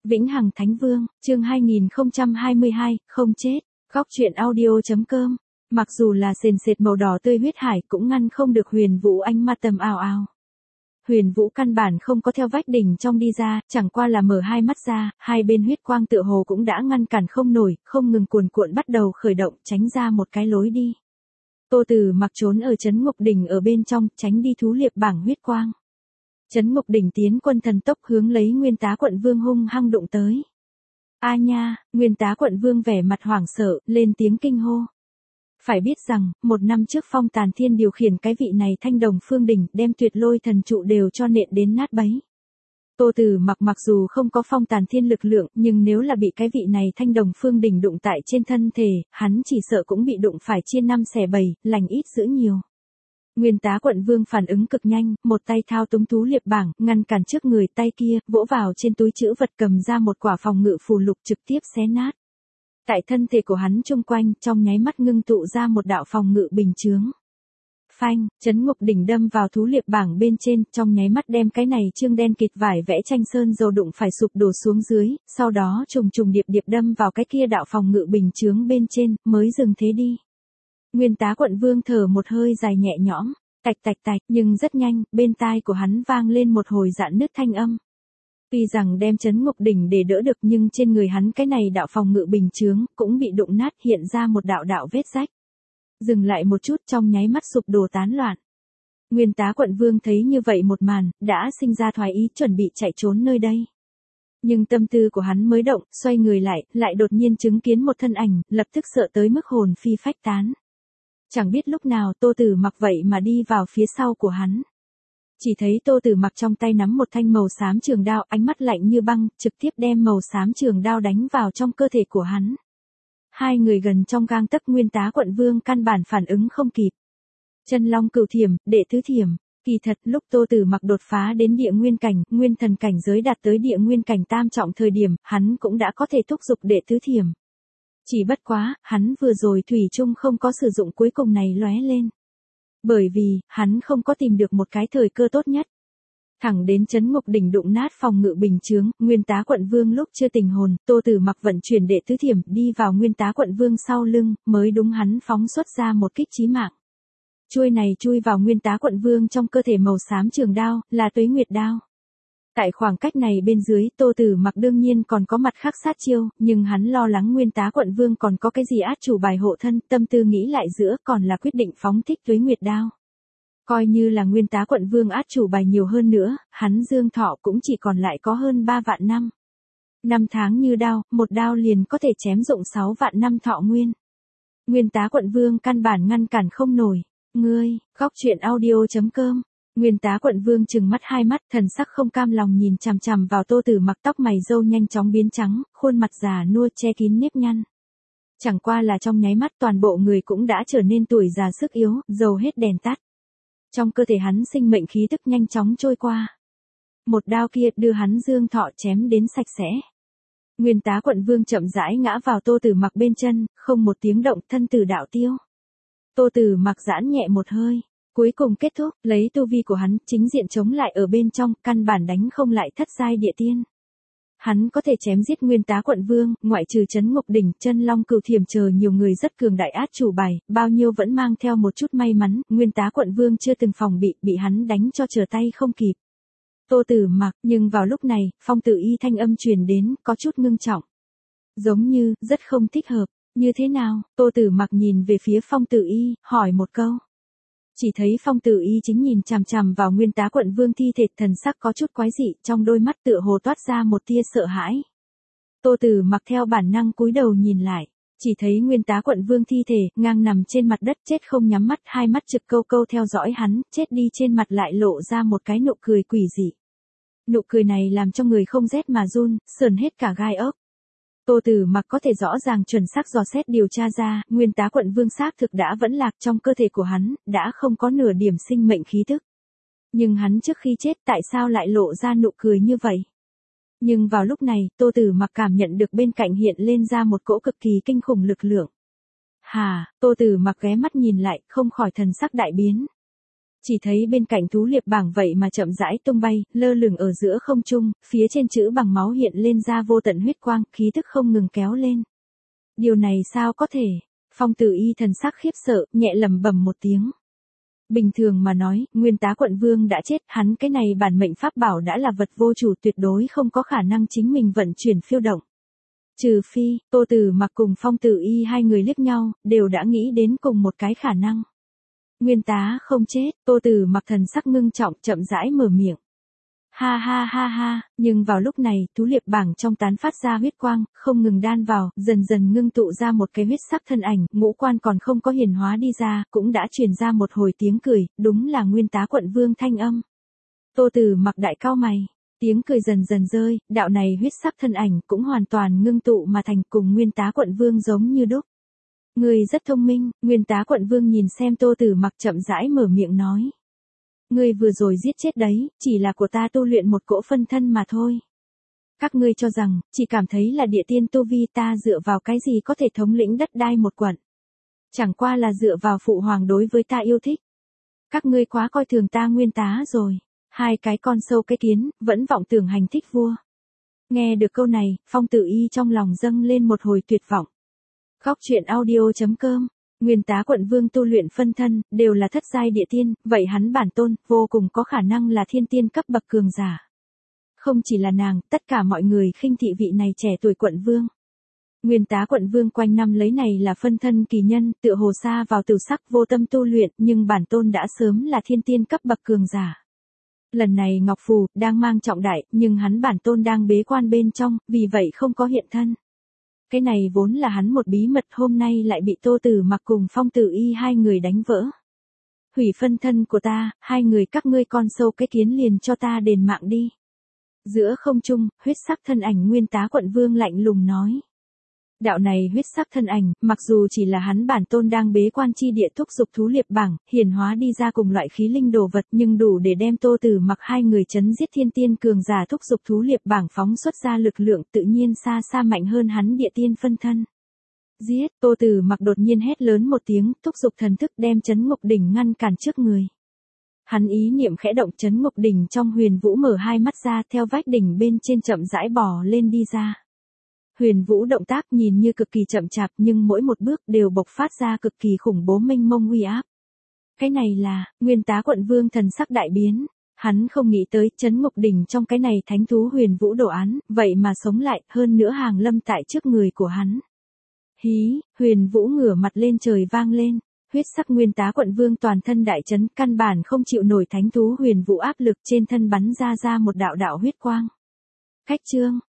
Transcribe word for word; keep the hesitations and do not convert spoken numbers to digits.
Vĩnh Hằng Thánh Vương, chương hai nghìn không trăm hai mươi hai, không chết. Góc truyện audio.com. Mặc dù là sền sệt màu đỏ tươi huyết hải cũng ngăn không được Huyền Vũ ánh ma tầm ào ào. Huyền Vũ căn bản không có theo vách đỉnh trong đi ra, chẳng qua là mở hai mắt ra, hai bên huyết quang tựa hồ cũng đã ngăn cản không nổi, không ngừng cuồn cuộn bắt đầu khởi động, tránh ra một cái lối đi. Tô Tử Mặc trốn ở Trấn Ngục Đỉnh ở bên trong, tránh đi thú liệp bảng huyết quang. Trấn Ngục Đỉnh tiến quân thần tốc hướng lấy Nguyên Tá Quận Vương hung hăng đụng tới. A nha, Nguyên Tá Quận Vương vẻ mặt hoảng sợ, lên tiếng kinh hô. Phải biết rằng, một năm trước Phong Tàn Thiên điều khiển cái vị này Thanh Đồng Phương Đỉnh đem Tuyệt Lôi Thần Trụ đều cho nện đến nát bấy. Tô Tử Mặc mặc dù không có Phong Tàn Thiên lực lượng, nhưng nếu là bị cái vị này Thanh Đồng Phương Đỉnh đụng tại trên thân thể, hắn chỉ sợ cũng bị đụng phải chia năm xẻ bảy, lành ít dữ nhiều. Nguyên Tá Quận Vương phản ứng cực nhanh, một tay thao túng thú liệp bảng, ngăn cản trước người, tay kia, vỗ vào trên túi trữ vật cầm ra một quả phòng ngự phù lục trực tiếp xé nát. Tại thân thể của hắn chung quanh, trong nháy mắt ngưng tụ ra một đạo phòng ngự bình chướng. Phanh, Trấn Ngục Đỉnh đâm vào thú liệp bảng bên trên, trong nháy mắt đem cái này trương đen kịt vải vẽ tranh sơn dầu đụng phải sụp đổ xuống dưới, sau đó trùng trùng điệp điệp đâm vào cái kia đạo phòng ngự bình chướng bên trên, mới dừng thế đi. Nguyên Tá Quận Vương thở một hơi dài nhẹ nhõm, tạch tạch tạch, nhưng rất nhanh, bên tai của hắn vang lên một hồi rạn nứt thanh âm. Tuy rằng đem Trấn Ngục Đỉnh để đỡ được nhưng trên người hắn cái này đạo phòng ngự bình chướng cũng bị đụng nát hiện ra một đạo đạo vết rách. Dừng lại một chút trong nháy mắt sụp đổ tán loạn. Nguyên Tá Quận Vương thấy như vậy một màn, đã sinh ra thoái ý chuẩn bị chạy trốn nơi đây. Nhưng tâm tư của hắn mới động, xoay người lại, lại đột nhiên chứng kiến một thân ảnh, lập tức sợ tới mức hồn phi phách tán. Chẳng biết lúc nào Tô Tử Mặc vậy mà đi vào phía sau của hắn. Chỉ thấy Tô Tử Mặc trong tay nắm một thanh màu xám trường đao, ánh mắt lạnh như băng, trực tiếp đem màu xám trường đao đánh vào trong cơ thể của hắn. Hai người gần trong gang tấc, Nguyên Tá Quận Vương căn bản phản ứng không kịp. Chân Long Cửu Thiểm, đệ tứ thiểm. Kỳ thật lúc Tô Tử Mặc đột phá đến địa nguyên cảnh, nguyên thần cảnh giới đạt tới địa nguyên cảnh tam trọng thời điểm, hắn cũng đã có thể thúc giục đệ tứ thiểm. Chỉ bất quá, hắn vừa rồi thủy chung không có sử dụng cuối cùng này lóe lên. Bởi vì, hắn không có tìm được một cái thời cơ tốt nhất. Thẳng đến Trấn Ngục Đỉnh đụng nát phòng ngự bình chướng, Nguyên Tá Quận Vương lúc chưa tình hồn, Tô Tử Mặc vận chuyển đệ tứ thiểm đi vào Nguyên Tá Quận Vương sau lưng, mới đúng hắn phóng xuất ra một kích chí mạng. Chuôi này chui vào Nguyên Tá Quận Vương trong cơ thể màu xám trường đao, là Tuế Nguyệt đao. Tại khoảng cách này bên dưới, Tô Tử Mặc đương nhiên còn có mặt khác sát chiêu, nhưng hắn lo lắng Nguyên Tá Quận Vương còn có cái gì át chủ bài hộ thân, tâm tư nghĩ lại giữa còn là quyết định phóng thích Tuế Nguyệt đao. Coi như là Nguyên Tá Quận Vương át chủ bài nhiều hơn nữa, hắn dương thọ cũng chỉ còn lại có hơn ba vạn năm. Năm tháng như đao, một đao liền có thể chém rụng sáu vạn năm thọ nguyên. Nguyên Tá Quận Vương căn bản ngăn cản không nổi. Ngươi, góc truyện audio.com. Nguyên Tá Quận Vương trừng mắt hai mắt, thần sắc không cam lòng nhìn chằm chằm vào Tô Tử Mặc, tóc mày râu nhanh chóng biến trắng, khuôn mặt già nua che kín nếp nhăn. Chẳng qua là trong nháy mắt toàn bộ người cũng đã trở nên tuổi già sức yếu, dầu hết đèn tắt. Trong cơ thể hắn sinh mệnh khí tức nhanh chóng trôi qua. Một đao kia đưa hắn dương thọ chém đến sạch sẽ. Nguyên Tá Quận Vương chậm rãi ngã vào Tô Tử Mặc bên chân, không một tiếng động, thân tử đạo tiêu. Tô Tử Mặc giãn nhẹ một hơi. Cuối cùng kết thúc, lấy tu vi của hắn, chính diện chống lại ở bên trong, căn bản đánh không lại thất giai địa tiên. Hắn có thể chém giết Nguyên Tá Quận Vương, ngoại trừ Trấn Ngục Đỉnh, Chân Long Cửu Thiểm chờ nhiều người rất cường đại át chủ bài, bao nhiêu vẫn mang theo một chút may mắn, Nguyên Tá Quận Vương chưa từng phòng bị, bị hắn đánh cho trở tay không kịp. Tô Tử Mặc, nhưng vào lúc này, Phong Tử Y thanh âm truyền đến, có chút ngưng trọng. Giống như, rất không thích hợp, như thế nào? Tô Tử Mặc nhìn về phía Phong Tử Y, hỏi một câu. Chỉ thấy Phong Tử Y chính nhìn chằm chằm vào Nguyên Tá Quận Vương thi thể, thần sắc có chút quái dị, trong đôi mắt tựa hồ toát ra một tia sợ hãi. Tô Tử Mặc theo bản năng cúi đầu nhìn lại, chỉ thấy Nguyên Tá Quận Vương thi thể, ngang nằm trên mặt đất chết không nhắm mắt, hai mắt trực câu câu theo dõi hắn, chết đi trên mặt lại lộ ra một cái nụ cười quỷ dị. Nụ cười này làm cho người không rét mà run, sờn hết cả gai ốc. Tô Tử Mặc có thể rõ ràng chuẩn xác dò xét điều tra ra, Nguyên Tá Quận Vương xác thực đã vẫn lạc trong cơ thể của hắn, đã không có nửa điểm sinh mệnh khí tức. Nhưng hắn trước khi chết tại sao lại lộ ra nụ cười như vậy? Nhưng vào lúc này, Tô Tử Mặc cảm nhận được bên cạnh hiện lên ra một cỗ cực kỳ kinh khủng lực lượng. Hà, Tô Tử Mặc ghé mắt nhìn lại, không khỏi thần sắc đại biến. Chỉ thấy bên cạnh thú liệp bảng vậy mà chậm rãi tung bay, lơ lửng ở giữa không trung, phía trên chữ bằng máu hiện lên ra vô tận huyết quang, khí tức không ngừng kéo lên. Điều này sao có thể? Phong Tử Y thần sắc khiếp sợ, nhẹ lẩm bẩm một tiếng. Bình thường mà nói, Nguyên Tá Quận Vương đã chết, hắn cái này bản mệnh pháp bảo đã là vật vô chủ, tuyệt đối không có khả năng chính mình vận chuyển phiêu động. Trừ phi, Tô Tử Mặc cùng Phong Tử Y hai người liếc nhau, đều đã nghĩ đến cùng một cái khả năng. Nguyên Tá không chết, Tô Tử Mặc thần sắc ngưng trọng, chậm rãi mở miệng. Ha ha ha ha, nhưng vào lúc này, thú liệp bảng trong tán phát ra huyết quang, không ngừng đan vào, dần dần ngưng tụ ra một cái huyết sắc thân ảnh, ngũ quan còn không có hiển hóa đi ra, cũng đã truyền ra một hồi tiếng cười, đúng là Nguyên Tá Quận Vương thanh âm. Tô Tử Mặc đại cao mày, tiếng cười dần dần rơi, đạo này huyết sắc thân ảnh cũng hoàn toàn ngưng tụ mà thành cùng Nguyên Tá Quận Vương giống như đúc. Người rất thông minh, Nguyên Tá Quận Vương nhìn xem Tô Tử Mặc chậm rãi mở miệng nói. Ngươi vừa rồi giết chết đấy, chỉ là của ta tu luyện một cỗ phân thân mà thôi. Các ngươi cho rằng, chỉ cảm thấy là địa tiên tu vi, ta dựa vào cái gì có thể thống lĩnh đất đai một quận. Chẳng qua là dựa vào phụ hoàng đối với ta yêu thích. Các ngươi quá coi thường ta Nguyên Tá rồi. Hai cái con sâu cái kiến, vẫn vọng tưởng hành thích vua. Nghe được câu này, Phong Tử Y trong lòng dâng lên một hồi tuyệt vọng. Góc truyện audio chấm com. Nguyên Tá Quận Vương tu luyện phân thân, đều là thất giai địa tiên, vậy hắn bản tôn, vô cùng có khả năng là thiên tiên cấp bậc cường giả. Không chỉ là nàng, tất cả mọi người khinh thị vị này trẻ tuổi quận vương. Nguyên Tá Quận Vương quanh năm lấy này là phân thân kỳ nhân, tựa hồ xa vào tử sắc vô tâm tu luyện, nhưng bản tôn đã sớm là thiên tiên cấp bậc cường giả. Lần này Ngọc Phù, đang mang trọng đại, nhưng hắn bản tôn đang bế quan bên trong, vì vậy không có hiện thân. Cái này vốn là hắn một bí mật, hôm nay lại bị Tô Tử Mặc cùng Phong Tử Y hai người đánh vỡ. Hủy phân thân của ta, hai người các ngươi con sâu cái kiến liền cho ta đền mạng đi. Giữa không trung, huyết sắc thân ảnh Nguyên Tá Quận Vương lạnh lùng nói. Đạo này huyết sắc thân ảnh, mặc dù chỉ là hắn bản tôn đang bế quan chi địa thúc dục thú liệp bảng, hiển hóa đi ra cùng loại khí linh đồ vật, nhưng đủ để đem Tô Tử Mặc hai người chấn giết thiên tiên cường giả thúc dục thú liệp bảng phóng xuất ra lực lượng tự nhiên xa xa mạnh hơn hắn địa tiên phân thân. Giết, Tô Tử Mặc đột nhiên hét lớn một tiếng, thúc dục thần thức đem Chấn Ngục Đỉnh ngăn cản trước người. Hắn ý niệm khẽ động, Chấn Ngục Đỉnh trong Huyền Vũ mở hai mắt ra, theo vách đỉnh bên trên chậm rãi bò lên đi ra. Huyền Vũ động tác nhìn như cực kỳ chậm chạp, nhưng mỗi một bước đều bộc phát ra cực kỳ khủng bố mênh mông uy áp. Cái này là, Nguyên Tá Quận Vương thần sắc đại biến, hắn không nghĩ tới Chấn Ngục Đỉnh trong cái này thánh thú Huyền Vũ đồ án, vậy mà sống lại, hơn nữa hàng lâm tại trước người của hắn. Hí, Huyền Vũ ngửa mặt lên trời vang lên, huyết sắc Nguyên Tá Quận Vương toàn thân đại chấn, căn bản không chịu nổi thánh thú Huyền Vũ áp lực, trên thân bắn ra ra một đạo đạo huyết quang. Khách trương,